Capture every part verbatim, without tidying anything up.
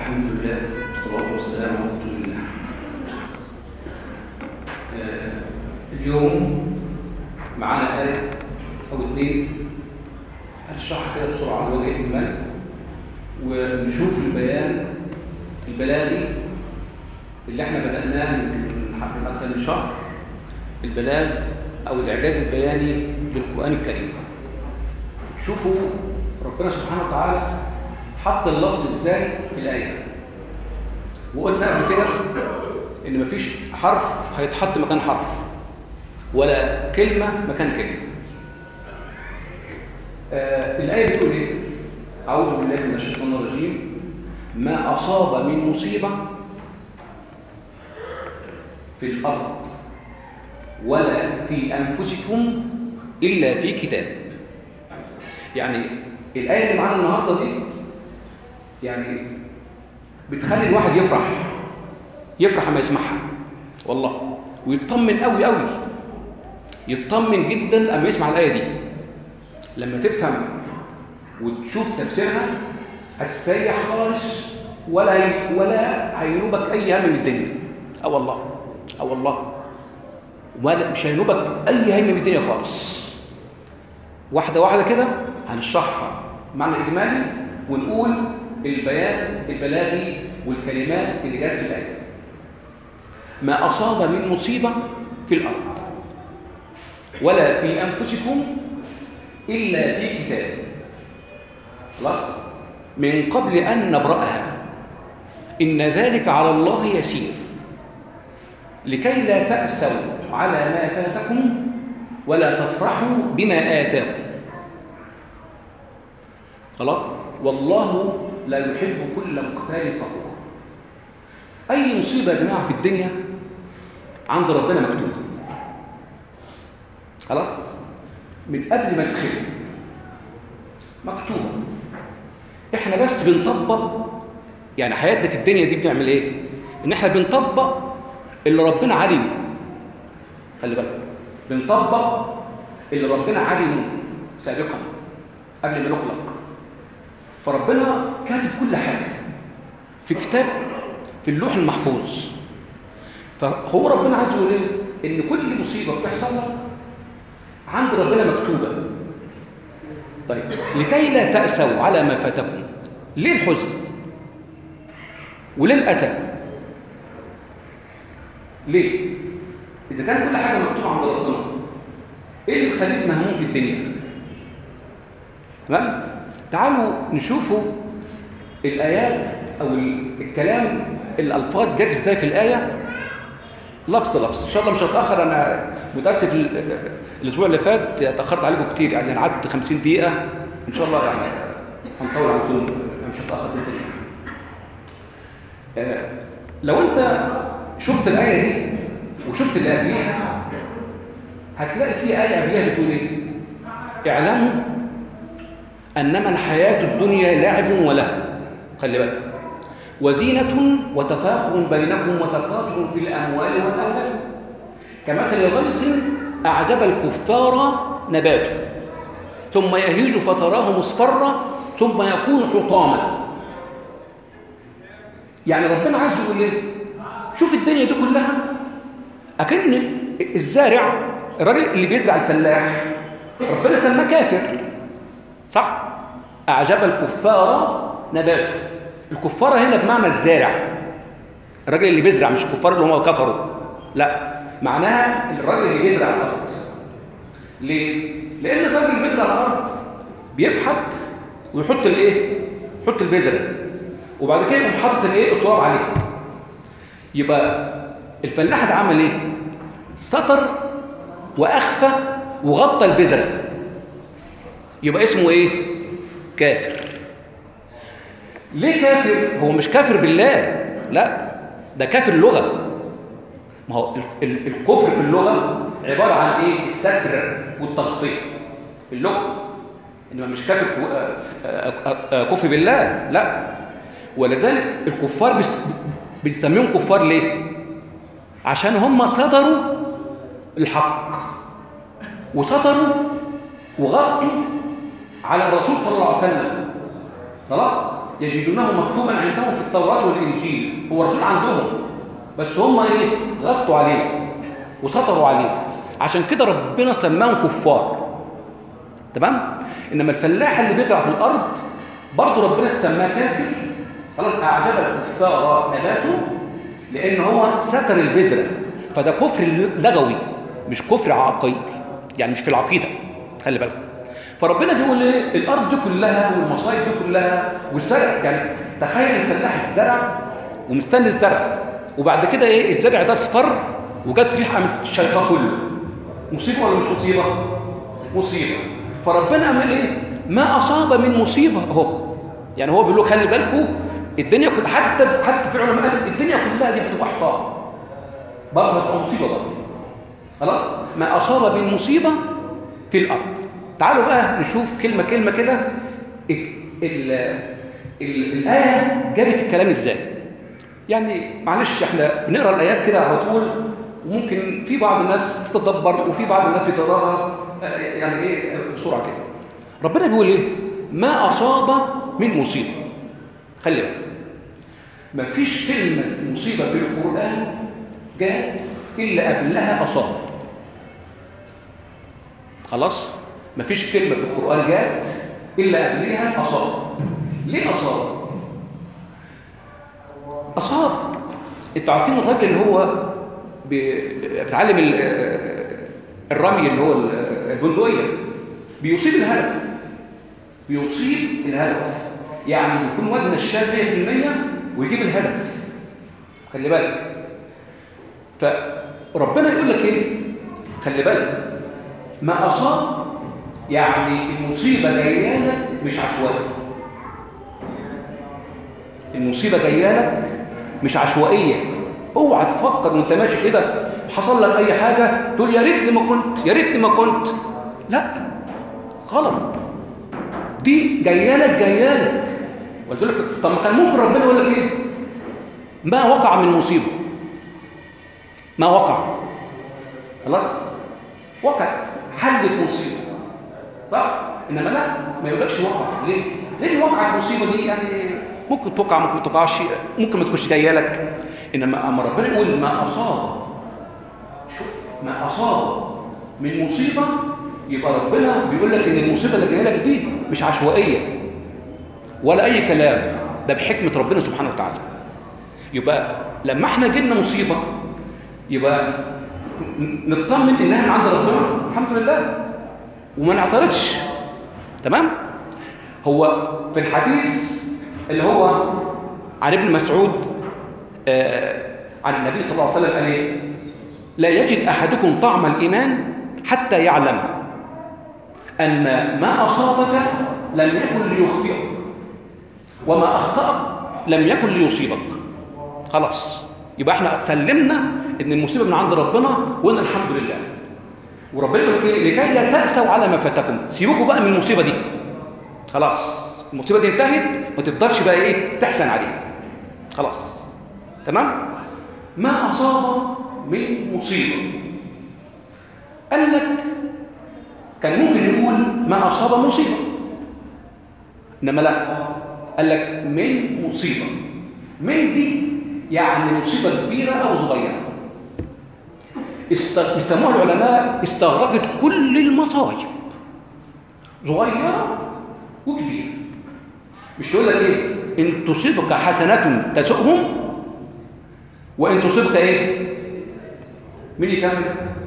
الحمد لله والصلاة والسلام على رسول الله. آه اليوم معانا آية أو اثنين هنشرحها كده بسرعة على وجه الإجمال ونشوف البيان البلاغي اللي احنا بدأناه من حوالي أكثر من شهر، البلاغ أو الإعجاز البياني بالقرآن الكريم. شوفوا ربنا سبحانه وتعالى حط اللفظ ازاي في الآية، وقلنا قبل كده إن مفيش حرف هيتحط مكان حرف ولا كلمة مكان كلمة. آه الآية بتقول إيه؟ أعوذ بالله من الشيطان الرجيم. ما أصاب من مصيبة في الأرض ولا في أنفسكم إلا في كتاب. يعني الآية اللي معانا النهاردة دي يعني بتخلي الواحد يفرح يفرح لما يسمعها والله، ويطمن قوي قوي، يطمن جدا لما يسمع الآية دي. لما تفهم وتشوف تفسيرها هتستريح خالص، ولا ولا هينوبك أي هم من الدنيا. اه والله اه والله ولا مش هينوبك أي هم من الدنيا خالص. واحدة واحدة كده هنشرحها معنى إجمالي ونقول البيان البلاغي والكلمات اللي جت في الآية. ما أصاب من مصيبة في الأرض ولا في أنفسكم إلا في كتاب، خلاص، من قبل أن نبرأها إن ذلك على الله يسير لكي لا تأسوا على ما فاتكم ولا تفرحوا بما آتاكم. خلاص، والله لا يحب كل مختال فخور. أي مصيبة يا جماعة في الدنيا عند ربنا مكتوبة، خلاص، من قبل ما تدخل مكتوبة. احنا بس بنطبق، يعني حياتنا في الدنيا دي بنعمل ايه؟ ان احنا بنطبق اللي ربنا علمه. خلي بالك، بنطبق اللي ربنا علمه سابقا قبل ما نخلق. فربنا كاتب كل حاجة في كتاب في اللوح المحفوظ. فهو ربنا عايز يقول ايه؟ ان كل مصيبة بتحصل لك عند ربنا مكتوبة. طيب، لكي لا تأسوا على ما فاتكم. ليه الحزن وليه الأسى؟ ليه؟ إذا كان كل حاجة مكتوبة عند ربنا، إيه اللي يخليك مهموم في الدنيا؟ تمام؟ تعالوا نشوفوا الآيات أو الكلام، الألفاظ جت إزاي في الآية لفظ لفظ. إن شاء الله مش هتأخر. أنا متأسف الأسبوع اللي فات تأخرت عليكم كتير، يعني أنا قعدت خمسين دقيقة. إن شاء الله يعني هنطول عليكم، مش هتأخر جدا. آه لو أنت شفت الآية دي وشفت اللي قبليها هتلاقي في آية قبليها بتقول إيه؟ اعلموا أنما الحياة الدنيا لعب ولهو، خلي بالك، وزينة وتفاخر بينكم وتكاثر في الأموال والأولاد كمثل غيث أعجب الكفار نباته ثم يهيج فتراه مصفرا ثم يكون حطاما. يعني ربنا عايز يقول ايه؟ شوف الدنيا دي كلها أكن الزارع، الراجل اللي بيزرع، الفلاح، ربنا سماه كافر، صح؟ أعجب الكفار نباته. الكفار هنا بمعنى الزارع، الراجل اللي بيزرع، مش الكفار اللي هم كفروا، لا، معناها الراجل اللي بيزرع الأرض. ليه؟ لأن الراجل اللي بيزرع الأرض بيفحت ويحط الايه؟ يحط البذرة وبعد كده يقوم حاطط الايه؟ التراب عليه. يبقى الفلاح ده عمل ايه؟ سطر واخفى وغطى البذرة. يبقى اسمه ايه؟ كافر. ليه كافر؟ هو مش كافر بالله، لا، ده كافر لغة. ما هو الكفر في اللغة عبارة عن ايه؟ الستر والتغطية في اللغة، انما مش كافر كفر بالله، لا. ولذلك الكفار بنسميهم كفار ليه؟ عشان هم صدروا الحق وسطروا وغطوا على الرسول صلى الله عليه وسلم، خلاص، يجدونه مكتوبا عندهم في التوراة والإنجيل. هو الرسول عندهم بس هم إيه؟ غطوا عليه وسطروا عليه، عشان كده ربنا سماهم كفار. تمام؟ إنما الفلاح اللي بيزرع في الأرض برضه ربنا سماه كافر. خلاص، أعجب الكفار نباته لأن هو ستر البذرة، فده كفر لغوي مش كفر عقيدي، يعني مش في العقيدة. خلي بالكم. فربنا بيقول ايه؟ الارض دي كلها والمصايب دي كلها والزرع، يعني تخيل الفلاح زرع ومستني الزرع، وبعد كده ايه؟ الزرع ده اصفر وجت ريحه من الشيطان كله. مصيبه ولا مش مصيبه؟ مصيبه. فربنا عمل ايه؟ ما اصاب من مصيبه اهو. يعني هو بيقول له خلي بالكم الدنيا كلها، حتى حتى في علماء قال الدنيا كلها دي هتبقى احطاء برضه، هتبقى مصيبه برضه. خلاص؟ ما اصاب من مصيبه في الارض. تعالوا بقى نشوف كلمة كلمة كده الآية جابت الكلام إزاي. يعني معلش احنا بنقرأ الآيات كده على طول، وممكن في بعض الناس تتدبر وفي بعض الناس بتقراها يعني ايه بسرعة كده. ربنا بيقول ايه؟ ما أصاب من مصيبة. خلي بالك، ما فيش كلمة مصيبة في القرآن جاءت إلا قبلها أصاب. خلاص؟ مفيش كلمة في القرآن جاءت إلا قبلها أصاب. ليه أصاب؟ أصاب، أنتوا عارفين الراجل اللي هو بيتعلم الرمي اللي هو البندقية، بيصيب الهدف بيصيب الهدف يعني بيكون وزن الشاب مية في المية ويجيب الهدف. خلي بالك. فربنا يقول لك إيه؟ خلي بالك، ما أصاب يعني المصيبة جاية لك مش عشوائية. المصيبة جاية لك مش عشوائية. اوعى تفكر وانت ماشي كده حصل لك اي حاجة تقول يا ريتني ما كنت يا ريتني ما كنت لا، غلط. دي جاية لك جاية لك. قلت لك طب ما كان ممكن ربنا يقول لك ايه؟ ما وقع من مصيبة، ما وقع خلاص وقعت حلت مصيبة، صح؟ إنما لا، ما يقولكش وقع. ليه؟ لأن وقع المصيبة دي يعني ممكن توقع ممكن ما تقعش، ممكن ما تكونش جاية لك. إنما أما ربنا يقول ما أصاب، شوف ما أصاب من مصيبة، يبقى ربنا بيقول لك إن المصيبة اللي جاية لك دي مش عشوائية ولا أي كلام، ده بحكمة ربنا سبحانه وتعالى. يبقى لما احنا جينا مصيبة يبقى نطمن إنها من عند ربنا الحمد لله وما نعترضش. تمام؟ هو في الحديث اللي هو عن ابن مسعود آه عن النبي صلى الله عليه وسلم قال ايه؟ لا يجد احدكم طعم الايمان حتى يعلم ان ما اصابك لم يكن ليخطئك وما اخطأك لم يكن ليصيبك. خلاص، يبقى احنا سلمنا ان المصيبه من عند ربنا وان الحمد لله. وربنا يقول لك ايه؟ لكي لا تأسوا على ما فاتكم. سيبوكوا بقى من المصيبه دي. خلاص، المصيبه دي انتهت، ما تفضلش بقى ايه تحزن عليها. خلاص، تمام؟ ما اصاب من مصيبه، قال لك كان ممكن يقول ما اصاب مصيبه، انما لا، قال لك من مصيبه. من دي يعني مصيبه كبيره او صغيره. استمعوا العلماء استغرقت كل المصايب صغيره وكبيره. مش يقول لك ايه؟ ان تصيبك حسنه تسؤهم وان تصيبك ايه؟ مين يكمل؟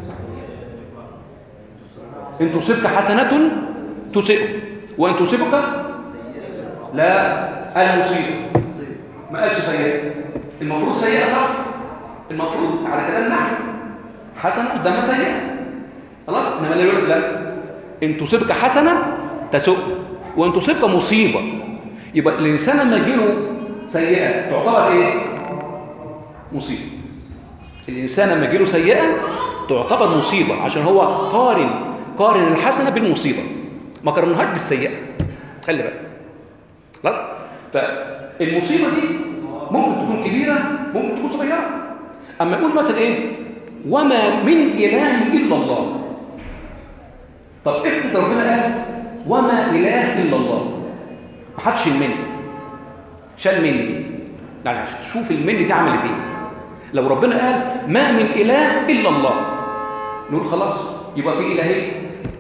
ان تصيبك حسنه تسئهم وان تصيبك لا المصيبه. ما قالش سيئه. المفروض سيئه صح؟ المفروض على كلام نحن حسنه قدامها سيئه. خلاص، انما اللي يقول لك لا، ان تصيبك حسنه تسؤهم وان تصيبك مصيبه. يبقى الانسان لما يجيله سيئه تعتبر ايه؟ مصيبه. الانسان لما يجيله سيئه تعتبر مصيبه، عشان هو قارن قارن الحسنه بالمصيبه، ما قارنهاش بالسيئه. خلي بالك. خلاص؟ فالمصيبه دي ممكن تكون كبيره ممكن تكون صغيره. اما يقول مثلا ايه؟ وما من اله الا الله. طب افرض ربنا قال وما اله الا الله، ما حدش يمني. شال من دي، يعني شوف المن دي عملت ايه. لو ربنا قال ما من اله الا الله، نقول خلاص يبقى في الهين.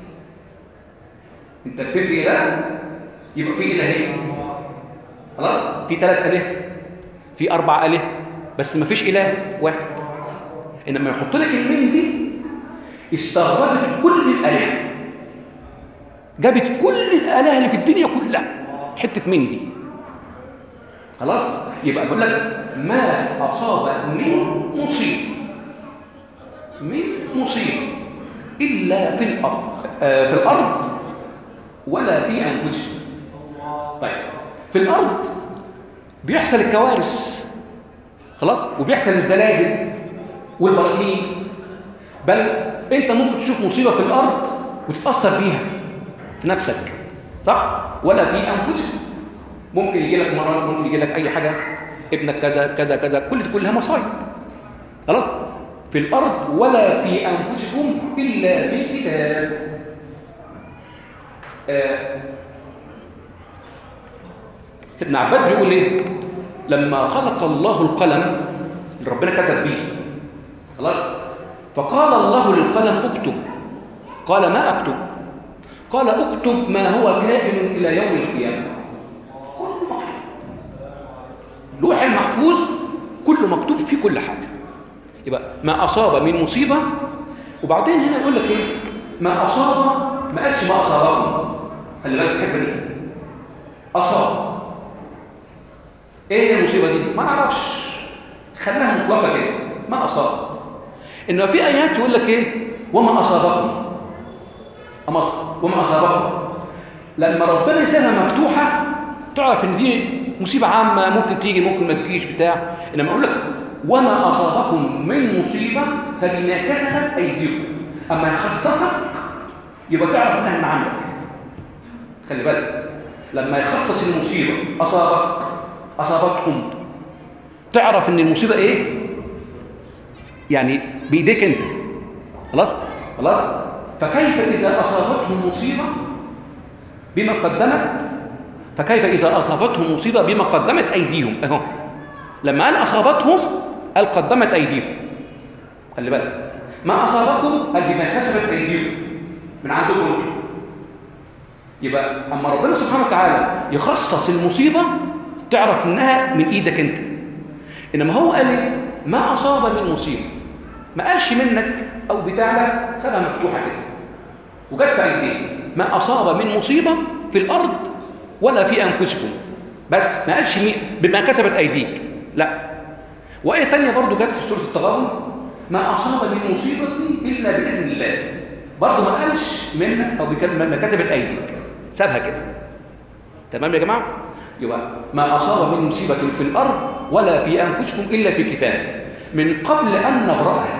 انت بتنفي اله يبقى في الهين، خلاص في ثلاث الهه، في اربع الهه، بس ما فيش اله واحد. انما يحط لك المن دي استغربت كل الالهه، جابت كل الالهه اللي في الدنيا كلها حته من دي، خلاص. يبقى بقول لك ما اصاب من مصيبه من مصيبه الا في الارض آه في الارض ولا في انفسهم. طيب في الارض بيحصل الكوارث، خلاص، وبيحصل الزلازل والبراكين، بل انت ممكن تشوف مصيبه في الارض وتتاثر بيها في نفسك، صح؟ ولا في انفسهم. ممكن يجي لك مرض، ممكن يجي لك اي حاجه، ابنك كذا كذا كذا، كل دي كلها مصايب، خلاص. في الارض ولا في انفسكم الا في كتاب. آه. ابن عباس بيقول ايه؟ لما خلق الله القلم اللي ربنا كتب بيه، خلاص، فقال الله للقلم اكتب، قال ما اكتب؟ قال اكتب ما هو كائن الى يوم القيامه. كله مكتوب، اللوح المحفوظ كله مكتوب فيه كل حاجه. يبقى ما اصاب من مصيبه، وبعدين هنا يقول لك ايه؟ ما اصاب، ما قالش ما اصابكم، خلي بالك الحته دي، اصاب ايه المصيبه دي؟ ما نعرفش، خليها مطلقه كده، ما اصاب. انما في ايات يقول لك ايه؟ وما اصابكم، وما اصابكم، لما ربنا يسيبها مفتوحه تعرف ان دي مصيبه عامه، ممكن تيجي ممكن ما تجيش بتاع. انما اقول لك وما اصابكم من مصيبه فبما كسبت ايديكم، اما يخصصك يبقى تعرف انها من عندك. خلي بالك لما يخصص المصيبه اصابك اصابتهم تعرف ان المصيبه ايه؟ يعني بايديك انت، خلاص خلاص. فكيف اذا اصابتهم مصيبه بما قدمت فكيف اذا اصابتهم مصيبه بما قدمت ايديهم. اهو لما قال اصابتهم قال قدمت ايديهم، خلي بالك ما اصابكم قال بما كسبت ايديهم من عندكم انتم. يبقى اما ربنا سبحانه وتعالى يخصص المصيبه تعرف انها من ايدك انت. انما هو قال ما اصاب من مصيبه، ما قالش منك او بتاعك، سابها مفتوحه كده وجت في ايديك. ما اصاب من مصيبه في الارض ولا في انفسكم، بس ما قالش بما كسبت ايديك، لا. وايه تانية برضو جت في سوره التغابن، ما اصاب من مصيبه الا باذن الله، برضو ما قالش منك او بما كسبت ايديك، سابها كده. تمام يا جماعه؟ يبقى ما اصاب من مصيبه في الارض ولا في انفسكم الا في كتاب من قبل ان نبراها،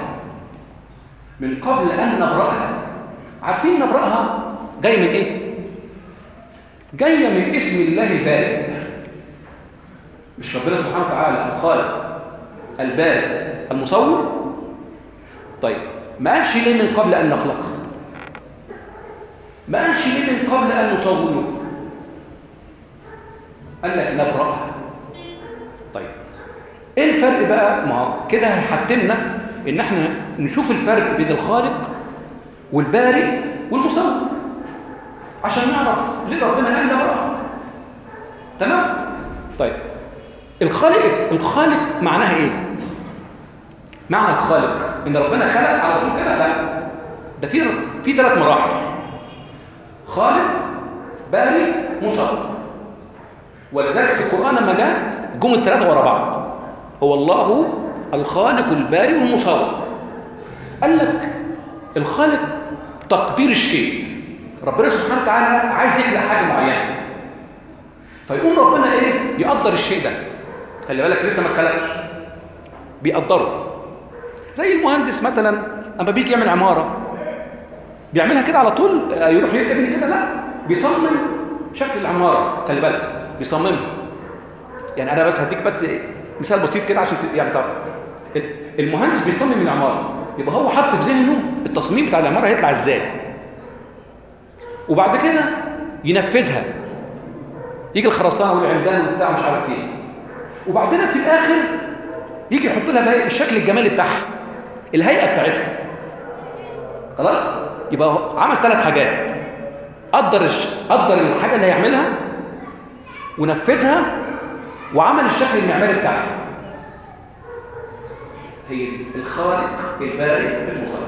من قبل ان نبراها. عارفين نبراها جاي من ايه؟ جايه من اسم الله البارئ. مش ربنا سبحانه وتعالى الخالق البارئ المصور؟ طيب ما قالش ليه من قبل ان نخلق؟ ما قالش ليه من قبل ان نصوره؟ قال لك نبرأها. طيب ايه الفرق بقى؟ ما هو كده هيحتمنا ان احنا نشوف الفرق بين الخالق والبارئ والمصور عشان نعرف ليه ربنا قال نبرأها. تمام؟ طيب الخالق، الخالق معناها ايه؟ معنى الخالق ان ربنا خلق على طول كده؟ لا، ده في في ثلاث مراحل: خالق، بارئ، مصور. ولذلك في القرآن لما جاءت جم الثلاثة ورا بعض، هو الله الخالق البارئ والمصور. قال لك الخالق تقدير الشيء، ربنا سبحانه وتعالى عايز يخلق حاجة معينة فيقوم ربنا ايه؟ يقدر الشيء ده. خلي بالك لسه ما اتخلقش، بيقدره. زي المهندس مثلا اما بيجي يعمل عمارة بيعملها كده على طول يروح يبني كده، لا، بيصمم شكل العمارة. خلي بالك بيصممها. يعني انا بس هديك بس مثال بسيط كده عشان يعني تعرف المهندس بيصمم العماره، يبقى هو حط في ذهنه التصميم بتاع العماره هيطلع ازاي، وبعد كده ينفذها. يجي الخرسانه والعمدان وبتاع مش عارف ايه، وبعدين في الاخر يجي يحط لها بقى الشكل الجمالي بتاعها، الهيئه بتاعتها. خلاص، يبقى عمل ثلاث حاجات: قدر الش... قدر الحاجه اللي هيعملها ونفذها، وعمل الشكل المعماري بتاعها. هي الخالق البارئ المصور.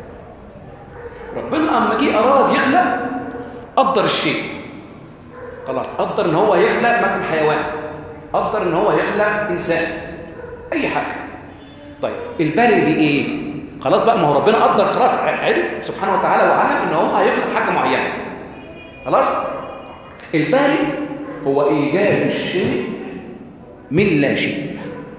ربنا اما جه اراد يخلق قدر الشيء. خلاص، قدر ان هو يخلق مثل حيوان، قدر ان هو يخلق انسان، اي حاجه. طيب البارئ دي ايه؟ خلاص بقى، ما هو ربنا قدر، خلاص عرف سبحانه وتعالى وعلم ان هو هيخلق حاجه معينه. خلاص، البارئ هو ايجاد الشيء من لا شيء.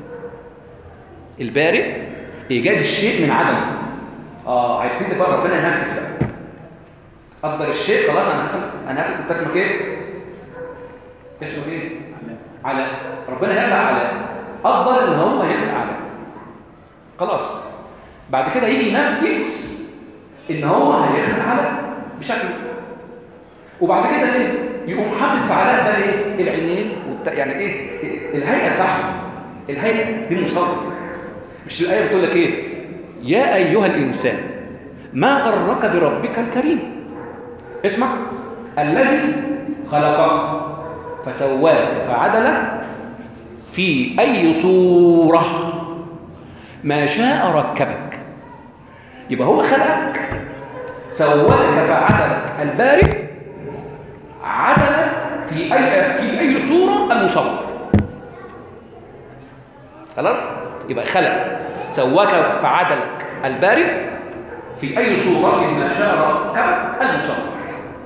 البارئ ايجاد الشيء من عدم. اه هيبتدي بقى ربنا ينفذ بقى. قدر الشيء، خلاص انا هاخد انا هاخد انت اسمك ايه؟ اسمه ايه؟ علاء. ربنا يخلق علاء، قدر ان هو يخلق علاء. خلاص، بعد كده يجي ينفذ ان هو هيخلق علاء بشكل، وبعد كده ايه؟ يقوم حاطط في علاء بقى ايه؟ العينين والت... يعني ايه؟ الهيئه بتاعته. الهيئه دي مصور. مش الايه بتقول لك ايه؟ يا ايها الانسان ما غرك بربك الكريم. اسمع، الذي خلقك فسواك فعدلك في اي صوره ما شاء ركبك. يبقى هو خلقك، سواك فعدلك، البارئ عدل في اي في اي صوره المصور. خلاص، يبقى خلق، سواك فعدلك، البارئ في اي صوره ما شاء ركبك، المصور.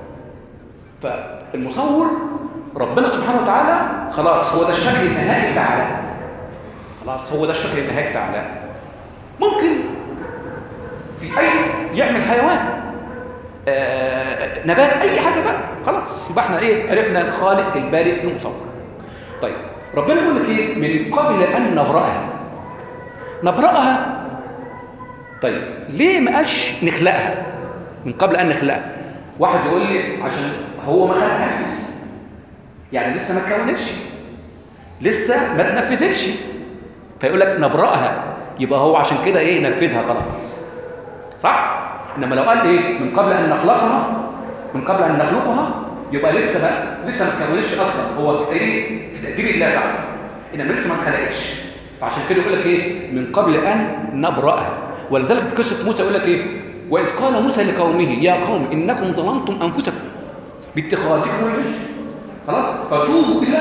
فالمصور ربنا سبحانه وتعالى خلاص هو ده الشكل النهائي بتاع علاء. خلاص هو ده الشكل النهائي بتاع علاء. ممكن في اي يعمل حيوان، آه، نبات، اي حاجه بقى. خلاص يبقى احنا ايه؟ عرفنا الخالق البارئ المصور. طيب ربنا يقول لك ايه؟ من قبل ان نبرأها. نبرأها، طيب ليه ما قالش نخلقها؟ من قبل ان نخلقها. واحد يقول لي عشان هو ما خلقهاش لسه، يعني لسه ما اتكونتش، لسه ما اتنفذتش، فيقول لك نبرأها، يبقى هو عشان كده ايه؟ نفذها خلاص، صح؟ انما لو قال ايه؟ من قبل ان نخلقها، من قبل ان نخلقها، يبقى لسه بقى لسه ما اتكونتش اصلا، هو في تقدير في تقدير الله تعالى، انما لسه ما اتخلقتش. فعشان كده يقول لك ايه؟ من قبل ان نبرأها. ولذلك في قصه موسى يقول لك ايه؟ وإذ قال موسى لقومه يا قوم إنكم ظلمتم أنفسكم باتخاذكم العجل، خلاص فتوبوا إلى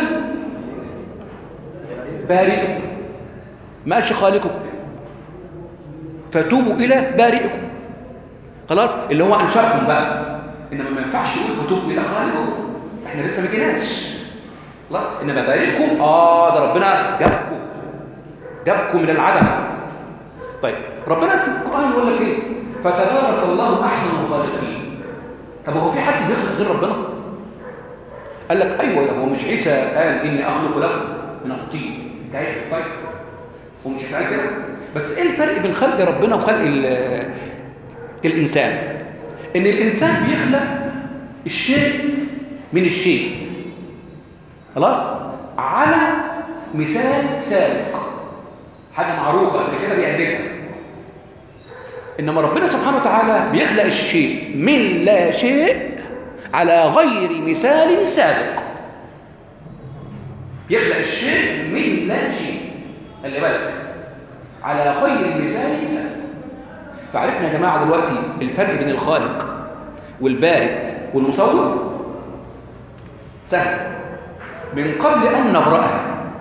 بارئكم، ما قالش خالقكم، فتوبوا إلى بارئكم. خلاص، اللي هو أنشأكم بقى. إنما ما ينفعش يقول فتوبوا إلى خالقكم، إحنا لسه ما جيناش. خلاص، إنما بارئكم آه ده ربنا جابكم، جابكم من العدم. طيب ربنا في القرآن يقول لك إيه؟ فتبارك الله احسن الخالقين. طب هو في حد بيخلق غير ربنا؟ قال لك ايوه، هو مش عيسى قال اني اخلق لكم من الطين؟ انت عارف؟ طيب هو مش قال كده؟ بس ايه الفرق بين خلق ربنا وخلق الانسان؟ ان الانسان بيخلق الشيء من الشيء، خلاص، على مثال سابق، حاجه معروفه قبل كده بيقلدها. إنما ربنا سبحانه وتعالى بيخلق الشيء من لا شيء على غير مثال سابق. يخلق الشيء من لا شيء، خلي بالك، على غير مثال سابق. فعرفنا يا جماعة دلوقتي الفرق بين الخالق والبارئ والمصور. سهل. من قبل أن نبرأها.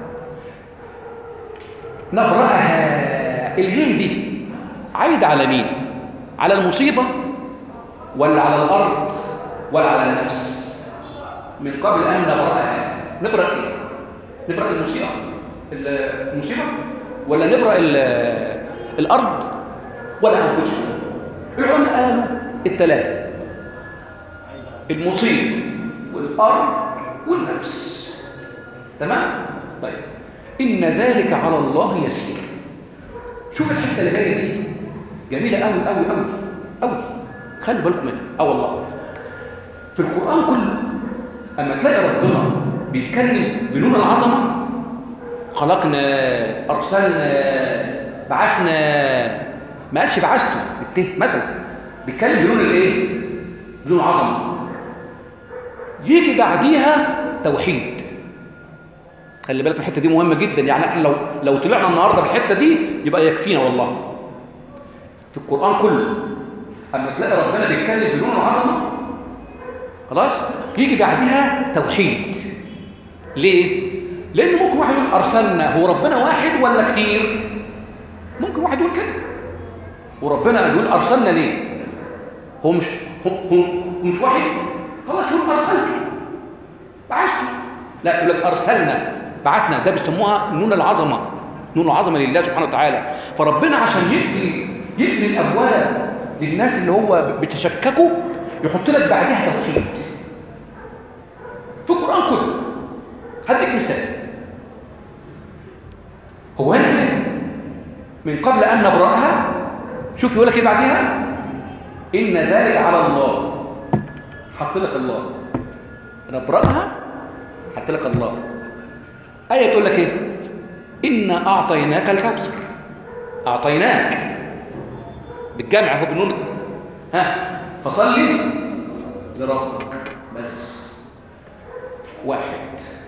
نبرأها، الهي دي عايدة على مين؟ على المصيبة ولا على الأرض ولا على النفس؟ من قبل أن نبرأها. نبرأ إيه؟ نبرأ المصيبة المصيبة ولا نبرأ الأرض ولا أنفسهم؟ العلماء قالوا الثلاثة، المصيبة والأرض والنفس. تمام؟ طيب إن ذلك على الله يسير. شوف الحتة اللي جاية دي جميلة قوي قوي قوي قوي، خلوا بالكم منها. اه والله في القرآن كله اما تلاقي ربنا بيتكلم بنون العظمة، خلقنا، ارسلنا، بعثنا، ما قالش بعثته بالته مثلا، بيتكلم بلون الايه؟ بلون عظمه. يجي بعديها توحيد. خلي بالك الحته دي مهمه جدا، يعني احنا لو لو طلعنا النهارده بالحته دي يبقى يكفينا والله. في القران كله اما تلاقي ربنا بيتكلم بلون عظمه خلاص يجي بعدها توحيد. ليه؟ لان ممكن واحد يقول ارسلنا، هو ربنا واحد ولا كتير؟ ممكن واحد يقول كده، وربنا يقول ارسلنا ليه؟ هو مش هو, هو, هو مش واحد؟ خلاص يقول ارسلته بعثته. لا، يقول لك ارسلنا بعثنا، ده بيسموها نون العظمه، نون العظمه لله سبحانه وتعالى. فربنا عشان يقفل يقفل الابواب للناس اللي هو بتشككوا يحط لك بعدها توحيد في القران كله. هديك مثال، هو هنا من قبل ان نبراها، شوف يقول لك ايه بعدها؟ ان ذلك على الله، حط لك الله، نبراها حط لك الله. ايه تقول لك ايه؟ انا اعطيناك الكوثر، اعطيناك بالجمع اهو بالنون، ها فصلي لربك، بس واحد.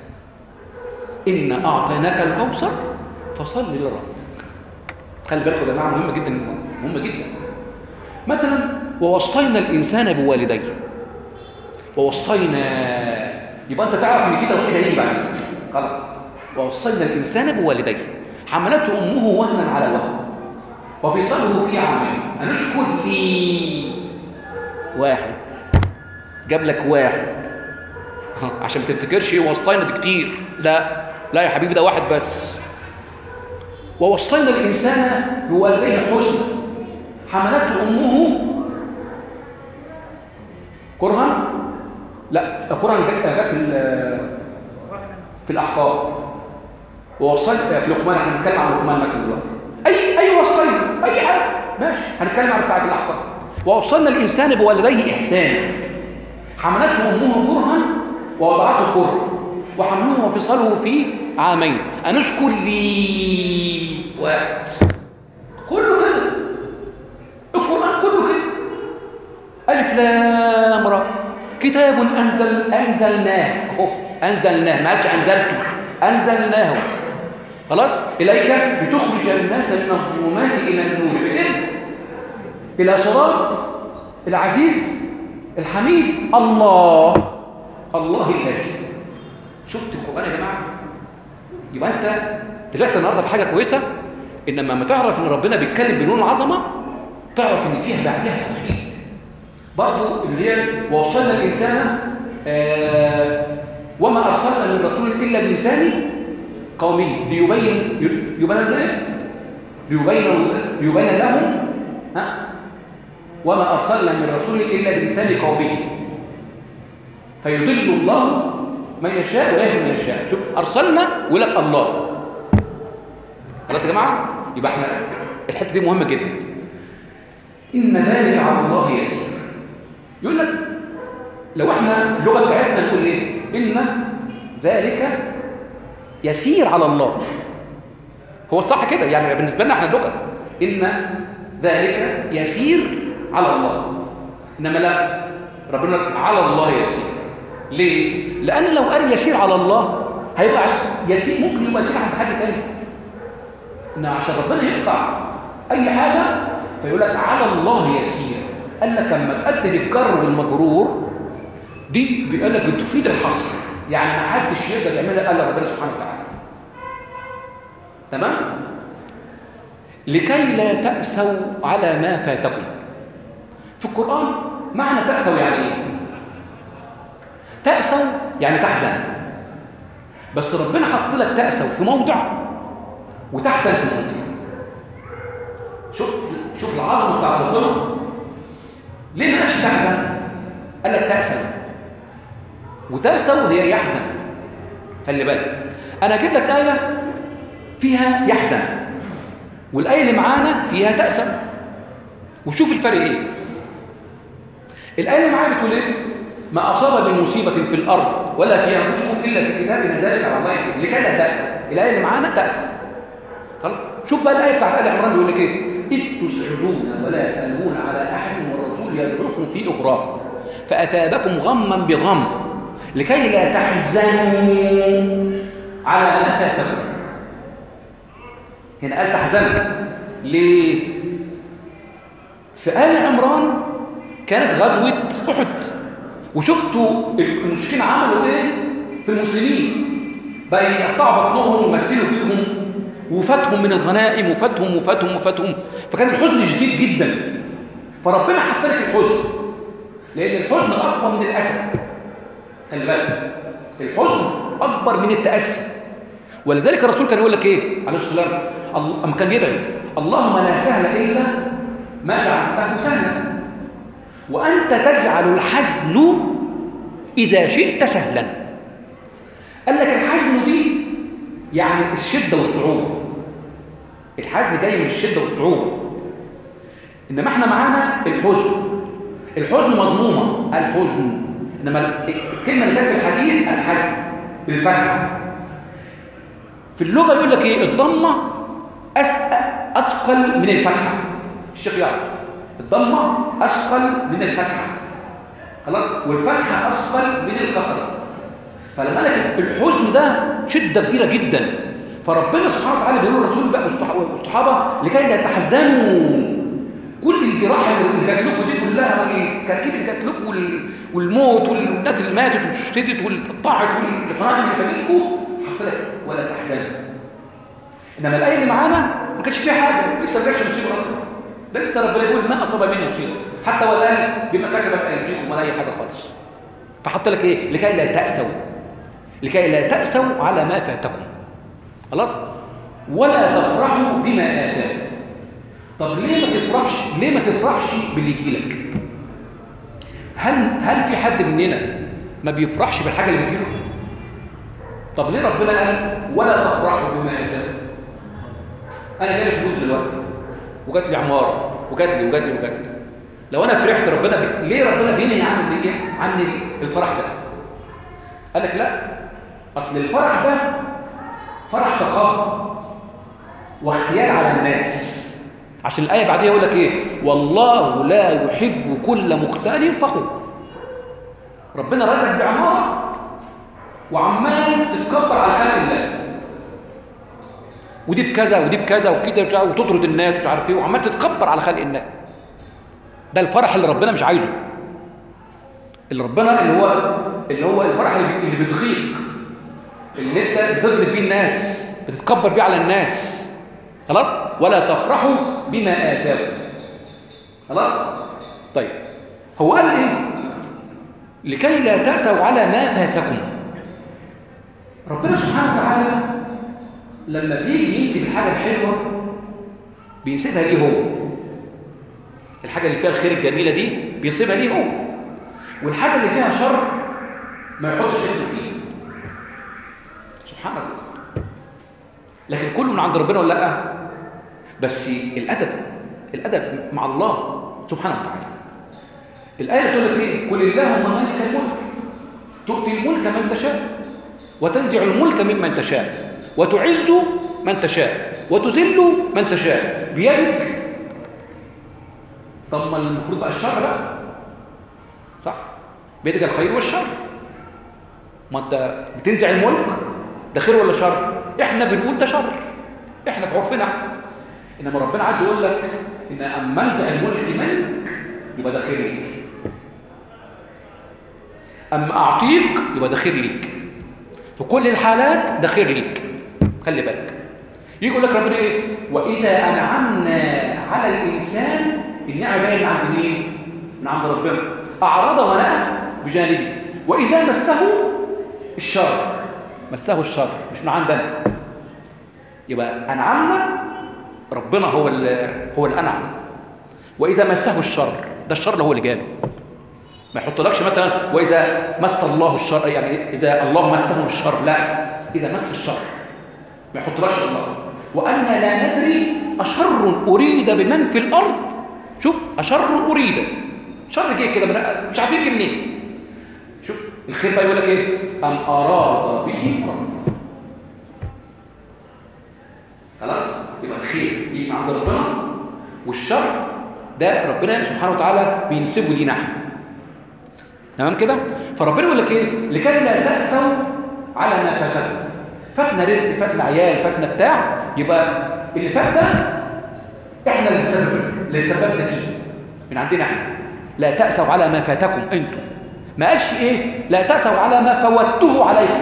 إنا أعطيناك الكوثر فصل لربك. خلي بالكم يا جماعة، مهمة جدا، مهمة جدا. مثلا ووصينا الإنسان بوالديه، ووصينا، يبقى أنت تعرف إن في توحيد هيجي بعدين خلاص. ووصينا الإنسان بوالديه حملته أمه وهنا على وهن وفصاله في عامين أن اشكر لي. واحد جاب لك واحد عشان ما تفتكرش وصينا دي كتير، لا لا يا حبيبي، ده واحد بس. ووصينا الإنسان بوالديه حسنا حملته أمه كرها، لا كرها جت في في الأحقاف. ووصينا في لقمان، احنا هنتكلم عن لقمان مثلا دلوقتي. أي أي وصينا أي حاجة ماشي، هنتكلم عن بتاعة الأحقاف. ووصينا الإنسان بوالديه إحسانا حملته أمه كرها ووضعته كرها وحمله وفصاله في عامين أن اشكر لي. واحد كله كده، القرآن كله كده. ألف لام را كتاب أنزل أنزلناه، أهو أنزلناه، ما قالش أنزلته، أنزلناه خلاص إليك لتخرج الناس من الظلمات إلى النور بإذن إلى صراط العزيز الحميد الله الله الذي. شفت القرآن يا جماعة؟ يبقى أنت طلعت النهارده بحاجة كويسة، إنما لما تعرف إن ربنا بيتكلم بنون عظمة تعرف إن فيها بعدها توحيد. برضه اللي هي ووصلنا الإنسان آه وما أرسلنا من رسول إلا بلسان قومه ليبين يبين لهم ليبين ليبين لهم ها وما أرسلنا من رسول إلا بلسان قومه فيضل الله من يشاء ويهدي من يشاء. شوف أرسلنا ولك الله. خلاص يا جماعة؟ يبقى احنا الحتة دي مهمة جدا. إن ذلك على الله يسير. يقول لك لو احنا في اللغة بتاعتنا نقول ايه؟ إن ذلك يسير على الله. هو صح كده، يعني بالنسبة لنا احنا اللغة إن ذلك يسير على الله، إنما لا، ربنا على الله يسير. ليه؟ لأن لو قال يسير على الله هيبقى يسير، ممكن يبقى يسير عند حاجة تانية، إن عشان ربنا يقطع أي حاجة فيقول لك على الله يسير. قال لك لما تقدم الجر والمجرور دي بيقول لك بتفيد الحصر، يعني ما حدش يقدر يعملها الا ربنا سبحانه وتعالى. تمام؟ لكي لا تأسوا على ما فاتكم. في القرآن معنى تأسوا يعني ايه؟ تأسوا يعني تحزن، بس ربنا حط لك تأسوا في موضع وتحزن في موضع. شوف شوف العظمه بتاعت ربنا. ليه ما قالش تحزن؟ قال لك تأسوا، وتأسوا هي يحزن. خلي بالك انا اجيب لك آية فيها يحزن والآية اللي معانا فيها تأسوا، وشوف الفرق ايه. الآية اللي معانا بتقول ايه؟ ما أصاب من مصيبة في الأرض ولا في أنفسكم إلا في كتاب من ذلك على الله يسير. لكي لا تأسوا. الآية اللي معانا تأسوا. خلاص شوف بقى الآية بتاعت آل عمران بيقول لك إيه؟ إذ تسعدون ولا تلوون على أحد والرسول يدعوكم في أخراكم فأثابكم غما بغم لكي لا تحزنوا على ما فاتكم. هنا قال تحزنوا ليه؟ في آل عمران كانت غزوة أحد، وشفتوا المشركين عملوا إيه في المسلمين، بقى يقطعوا بطنهم ويمثلوا فيهم وفاتهم من الغنائم وفاتهم وفاتهم وفاتهم، فكان الحزن شديد جدا. فربنا حط لك الحزن لأن الحزن أقوى من الأسى. خلي بالك الحزن أكبر من التأسي، ولذلك الرسول كان يقول لك إيه عليه الصلاة والسلام أما كان يدعي اللهم لا سهل إلا ما جعلته سهلا وأنت تجعل الحزن إذا شئت سهلا. قال لك الحزن دي يعني الشدة والصعوبة، الحزن جاي من الشدة والصعوبة، إنما احنا معانا الحزن. الحزن مضمومة الحزن، إنما الكلمة اللي كانت في الحديث الحزن بالفتحة. في اللغة يقول لك إيه الضمة أثقل من الفتحة. الشيخ يعرف الضمة أثقل من الفتحة خلاص، والفتحة أثقل من الكسرة. فلما لك الحزن ده شدة كبيرة جدا، فربنا سبحانه وتعالى بيقول الرسول بقى والصحابة لكي لا تحزنوا. كل الجراحة اللي جات لكم دي كلها والكراكيب اللي جات لكم والموت والناس اللي ماتت واشتدت والقطعت والغنائم اللي فاتتكم حط لك ولا تحزنوا. انما الآية اللي معانا ما كانش فيها حاجة، لسه ما جاتش مصيبة أصلا، ده لسه ربنا يقول ما أصاب منه مصيبة حتى ولا قال بما كسبت أيديكم ولا أي حاجة خالص. فحط لك إيه لكي لا تأسوا، لكي لا تأسوا على ما فاتكم خلاص، ولا تفرحوا بما آتاكم. طب ليه ما تفرحش؟ ليه ما تفرحش باللي يجيلك؟ هل هل في حد مننا ما بيفرحش بالحاجة اللي بتجيله؟ طب ليه ربنا قال ولا تفرحوا بما آتاكم؟ أنا جالي فلوس دلوقتي وجات لي عمارة وجات لي وجات لي وجات لي، لو أنا فرحت ربنا ب... ليه ربنا بينهي عن ايه؟ عن الفرح ده؟ قال لك لا، أصل الفرح ده فرح تقام واختيار على الناس، عشان الآية بعديها يقول لك إيه؟ والله لا يحب كل مختال فخور. ربنا رزقك بعمارة وعمال تتكبر على خلق الله، ودي بكذا ودي بكذا وكده وتطرد الناس ومش عارف ايه، وعمال تتكبر على خلق الناس. ده الفرح اللي ربنا مش عايزه، اللي ربنا اللي هو اللي هو الفرح اللي بيضغيك، اللي انت بتغلب بيه الناس، بتتكبر بيه على الناس خلاص. ولا تفرحوا بما آتاكم خلاص. طيب هو قال ايه؟ لكي لا تأسوا على ما فاتكم. ربنا سبحانه وتعالى لما بيجي ينسب الحاجة الحلوة بينسبها ليه هو، الحاجة اللي فيها الخير الجميلة دي بينسبها ليه هو، والحاجة اللي فيها شر ما يحطش اسمه فيه سبحان الله. لكن كله من عند ربنا ولا لا؟ بس الأدب الأدب مع الله سبحانه وتعالى. الآية تقول لك ايه؟ قل اللهم مالك الملك تؤتي الملك من تشاء وتنزع الملك ممن تشاء وتعز من تشاء وتذل من تشاء بيدك. طب ما المفروض بقى الشر بقى صح؟ بيدك الخير والشر. ما انت بتنزع الملك ده خير ولا شر؟ احنا بنقول ده شر، احنا في عرفنا، انما ربنا عايز يقول لك ان اما انزع الملك منك يبقى ده خير ليك، اما اعطيك يبقى ده خير ليك، في كل الحالات ده خير ليك. خلي بالك يجي يقول لك ربنا ايه؟ واذا انعمنا على الانسان النعمه جايه من عند مين؟ من عند ربنا. اعرض ونأى بجانبه واذا مسه الشر مسه الشر مش من عندنا. يبقى انعمنا ربنا هو هو الانعم، واذا مسه الشر ده الشر اللي هو اللي جاله. ما يحطلكش مثلا واذا مس الله الشر يعني اذا الله مسه الشر، لا، اذا مس الشر ما يحطلكش الله. وأن لا ندري أشر أريد بمن في الأرض. شوف أشر أريد، شر جاي كده مش عارفين جه منين. شوف الخير بقى يقول لك ايه؟ أم أراد به ربه. بيجي من عند ربنا، والشر ده ربنا سبحانه وتعالى بينسبه لينا احنا. تمام كده؟ فربنا يقول لك ايه؟ لكي لا تأسوا على ما فاتكم. فاتنا رزق، فاتنا عيال، فاتنا بتاع، يبقى اللي فات ده احنا اللي سبب اللي سببنا فيه من عندنا احنا. لا تأسوا على ما فاتكم انتم. ما قالش ايه؟ لا تأسوا على ما فوتوه عليكم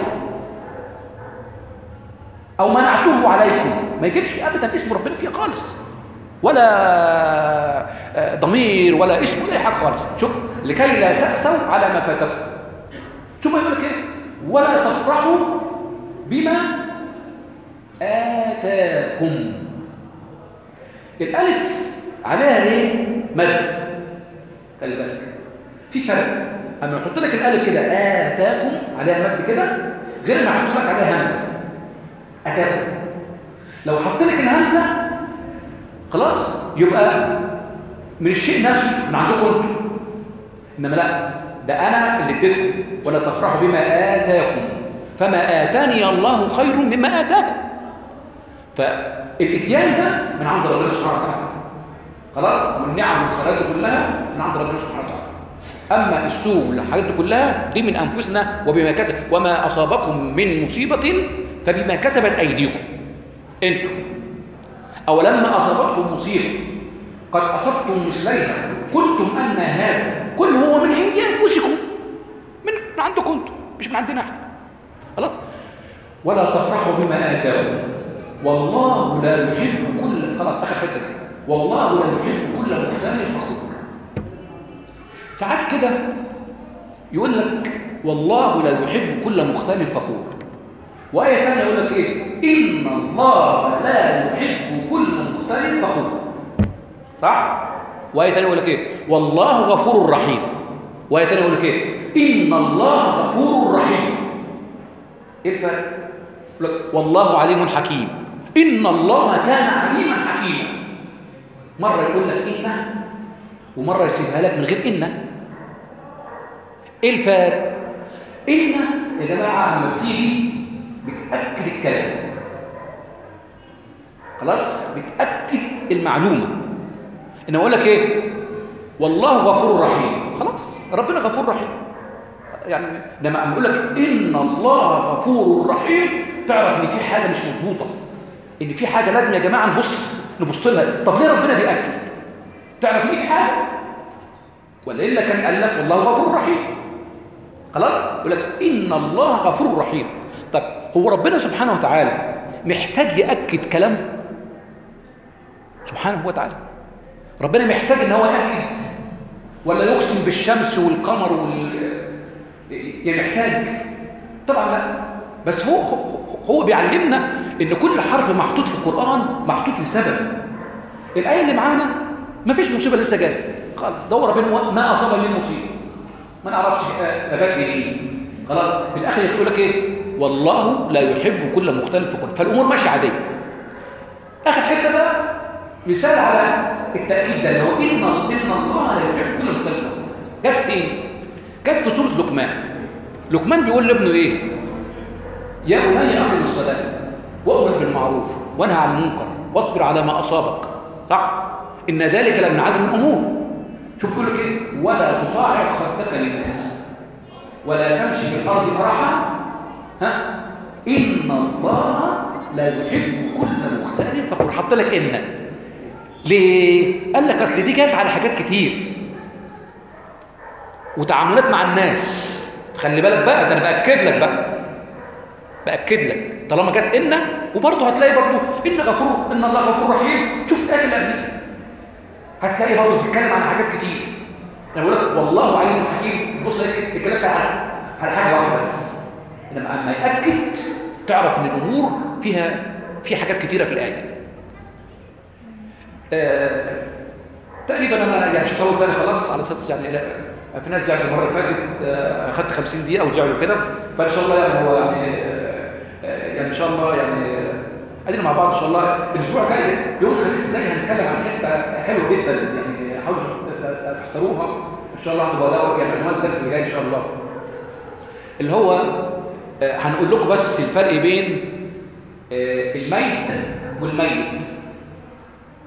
او منعتوه عليكم. ما يجيبش ابدا اسم ربنا فيه خالص، ولا ضمير ولا اسم ولا اي حاجه خالص. شوف، لكي لا تأسوا على ما فاتكم. شوف يقول لك ايه؟ ولا تفرحوا بما آتاكم. الالف عليها ايه؟ مد. خلي بالك في فرق اما يحط لك الالف كده آتاكم عليها مد كده، غير ما يحط لك عليها همزه. آتاكم لو حط لك الهمزه خلاص يبقى من الشيء نفسه من عندكم انتم، انما لا، ده انا اللي اديتكم. ولا تفرحوا بما آتاكم فما آتاني الله خير مما آتاكم. فالاتيان ده من عند ربنا سبحانه وتعالى خلاص، والنعم والخيرات كلها من عند ربنا سبحانه وتعالى. اما السوء والحاجات دي كلها دي من انفسنا وبما كسب. وما اصابكم من مصيبه فبما كسبت ايديكم انتم. او لما اصابتكم مصيبه قد اصبتم مثليها قلتم ان هذا كل هو من عند انفسكم، من من عندكم انتم مش من عندنا احنا. خلاص. ولا تفرحوا بما آتاكم والله لا يحب كل، خلاص اخر حته، والله لا يحب كل مختال فخور. ساعات كده يقول لك والله لا يحب كل مختال فخور، وآية ثانية يقول لك ايه؟ إن الله لا يحب كل مختال فخور. صح؟ وآية ثانية يقول لك ايه؟ والله غفور رحيم. وآية ثانية يقول لك ايه؟ إن الله غفور رحيم. ايه الفرق؟ يقول لك والله عليم حكيم. إن الله كان عليما حكيما. مرة يقول لك إن، ومرة يسيبها لك من غير إن. إيه الفرق؟ إن يا جماعة لما بتيجي بتأكد الكلام، خلاص، بتأكد المعلومة. إنه أقول لك إيه؟ والله غفور رحيم. خلاص، ربنا غفور رحيم. يعني لما أقول لك إن الله غفور رحيم تعرف إن في حاجة مش مضبوطة، إن في حاجة لازم يا جماعة نبص نبص لها. طب ليه ربنا بيأكد؟ تعرف إن في حاجة، ولا إلا كان قال لك والله غفور رحيم. خلاص، يقول لك إن الله غفور رحيم. طب هو ربنا سبحانه وتعالى محتاج يأكد كلامه سبحانه وتعالى؟ ربنا محتاج إن هو يأكد ولا يقسم بالشمس والقمر وال... يعني محتاج؟ طبعا لا. بس هو هو بيعلمنا إن كل حرف محطوط في القرآن محطوط لسبب. الآية اللي معانا ما فيش مصيبة لسه جايه خالص، دور بين ما أصاب من مصيبة ما نعرفش أباك إيه. خلاص، في الآخر يقول لك إيه؟ والله لا يحب كل مختلف فخور. فالأمور ماشية عادية. آخر حتة بقى مثال على التأكيد ده اللي هو إن إن الله لا يحب كل مختلف فخور. جت فين؟ جت في سورة لقمان. لقمان بيقول لابنه إيه؟ يا بني أقم الصلاة وأمر بالمعروف وانهى عن المنكر واصبر على ما أصابك. صح؟ إن ذلك لمن عزم الأمور. شوف بيقول لك إيه؟ ولا تصاعر خدك للناس ولا تمشي في الأرض مرحا. ها؟ إن الله لا يحب كل مختال فخور. حط لك إن. ليه؟ قال لك أصل دي جت على حاجات كتير وتعاملات مع الناس. خلي بالك بقى، ده أنا بأكد لك بقى بأكد لك طالما جت إن، وبرضه هتلاقي برضه إن غفور، إن الله غفور رحيم. شوف الآية اللي قبلها هتلاقي برضه بتتكلم عن حاجات كتير. انا بقول لك والله عليم حكيم. بص لك الكلام ده على على حاجه واحده بس، لما اما ياكد تعرف ان الامور فيها في حاجات كتيره في الايه. آه تقريبا انا يعني مش هطول تاني خلاص، على اساس يعني لا في ناس جعلت المره اللي فاتت آه اخدت خمسين دقيقه وجعلوا كده، فان شاء الله يعني هو يعني آه يعني ان شاء الله يعني ادينا مع بعض ان شاء الله. الاسبوع الجاي يوم الخميس الجاي هنتكلم عن حته حلوه جدا، يعني حاولوا تختاروها ان شاء الله، هتبقى ده يعني عنوان الدرس اللي جاي ان شاء الله، اللي هو آه هنقول لكم بس الفرق بين آه الميت والميت.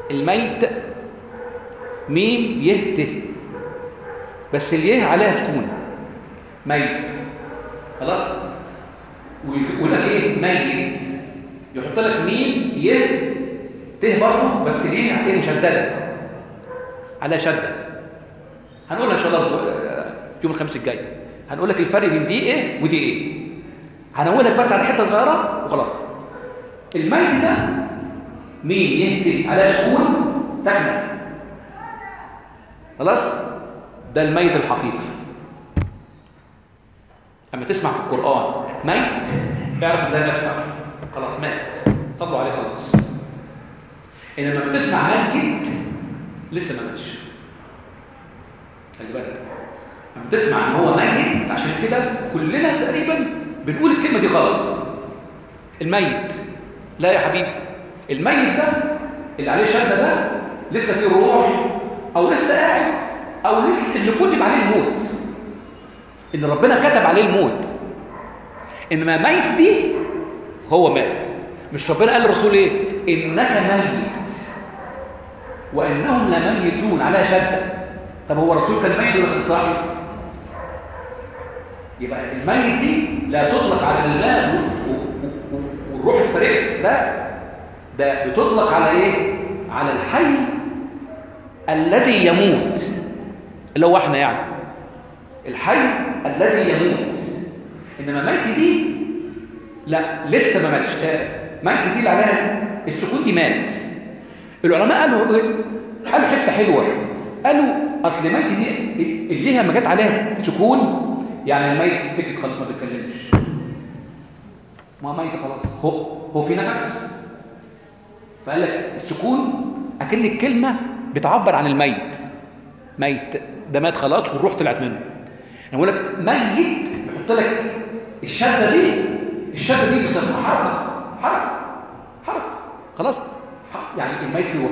الميت ميم يه ت، بس اليه عليها سكون، ميت. خلاص؟ ويقول لك ايه؟ ميت، يحط لك ميم يه ت برضه، بس اليه عليه مشدده، عليها شده. هنقولها ان شاء الله يوم الخميس الجاي، هنقول لك الفرق بين دي ايه ودي ايه. هنقول لك بس على حته صغيره وخلاص. الميت ده ميم يه ت عليها سكون ساكنه، خلاص؟ ده الميت الحقيقي. اما تسمع في القرآن ميت اعرف ان ده مات، صح؟ خلاص مات، صلوا عليه خلاص. انما بتسمع ميت لسه ما ماتش، خلي بالك. لما تسمع ان هو ميت، عشان كده كلنا تقريبا بنقول الكلمه دي غلط. الميت، لا يا حبيبي، الميت ده اللي عليه شده ده لسه فيه روح، او لسه قاعد، او اللي كتب عليه الموت، اللي ربنا كتب عليه الموت. انما ميت دي هو مات. مش ربنا قال للرسول ايه؟ انك ميت وانهم لميتون، على شده. طب هو الرسول كان ميت ولا كان صاحي؟ يبقى الميت دي لا تطلق على المال والروح الفريق، لا، ده بتطلق على ايه؟ على الحي الذي يموت، اللي هو احنا يعني الحي الذي يموت. انما ميت دي لا، لسه ما ماتش. ميت دي اللي عليها السكون دي مات. العلماء قالوا قالوا حته حلوه، قالوا اصل ميت دي اللي ليها ما جت عليها سكون يعني الميت سكت خالص، ما بيتكلمش، ما ميت خلاص، هو هو في نفس. فقال لك السكون اكن الكلمه بتعبر عن الميت، ميت ده مات خلاص والروح طلعت منه. انا بقول لك ميت بيحط لك الشده دي، الشده دي بتسمى حركه، حركه حركه خلاص. يعني الميت فيه روح،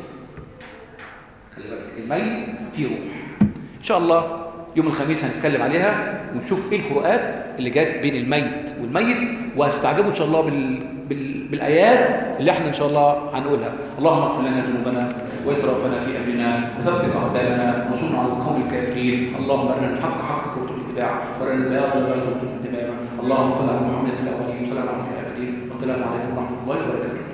خلي بالك الميت فيه روح. ان شاء الله يوم الخميس هنتكلم عليها ونشوف ايه الفروقات اللي جت بين الميت والميت، وهتستعجبوا ان شاء الله بال... بال... بالايات اللي احنا ان شاء الله هنقولها. اللهم اغفر لنا ذنوبنا واسرافنا في امرنا وثبت اقدامنا وانصرنا على القوم الكافرين. اللهم ارنا الحق حقك وارزقنا اتباعه، وارنا الباطل باطلا وارزقنا اجتنابه. اللهم صل على محمد في الاولين وسلم على في الاخرين، والسلام عليكم ورحمه الله وبركاته.